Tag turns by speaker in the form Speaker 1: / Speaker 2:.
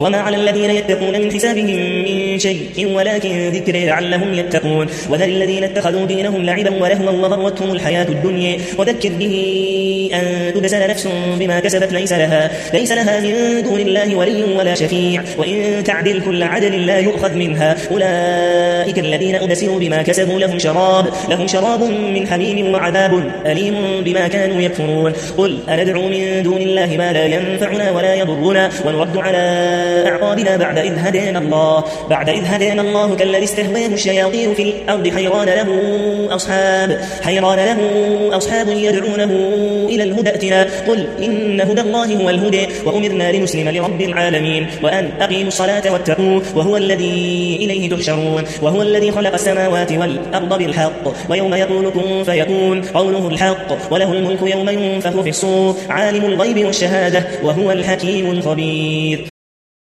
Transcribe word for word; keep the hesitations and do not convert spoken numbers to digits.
Speaker 1: وما على الذين يتقون من حسابهم من شيء ولكن ذكر لعلهم يتقون وذل الذين اتخذوا دينهم لعبا ولهوا وغرتهم الحياة الدنيا وذكر به أن تجزى نفس بما كسبت ليس لها, ليس لها من دون الله ولي ولا شفيع وإن تعدل كل عدل لا يؤخذ منها أولئك الذين أبسروا بما كسبوا لهم شراب, لهم شراب من حميم وعذاب أليم بما كانوا يكفرون قل أندعو من دون الله ما لا ينفعنا ولا يضرنا ونرد على أعقابنا بعد إذ هدانا الله بعد إذ هدانا الله كالذي استهواه الشياطين في الأرض حيران له أصحاب حيران له أصحاب يدعونه إلى الهدى ائتنا قل إن هدى الله هو الهدى وأمرنا لنسلم لرب العالمين وأن أقيموا الصلاة واتقوه وهو الذي إليه تحشرون وهو الذي خلق السماوات والأرض بالحق ويوم يقول كن فيكون قوله الحق وله الملك يوم ينفخ في الصور عالم الغيب والشهادة وهو الحكيم الخبير.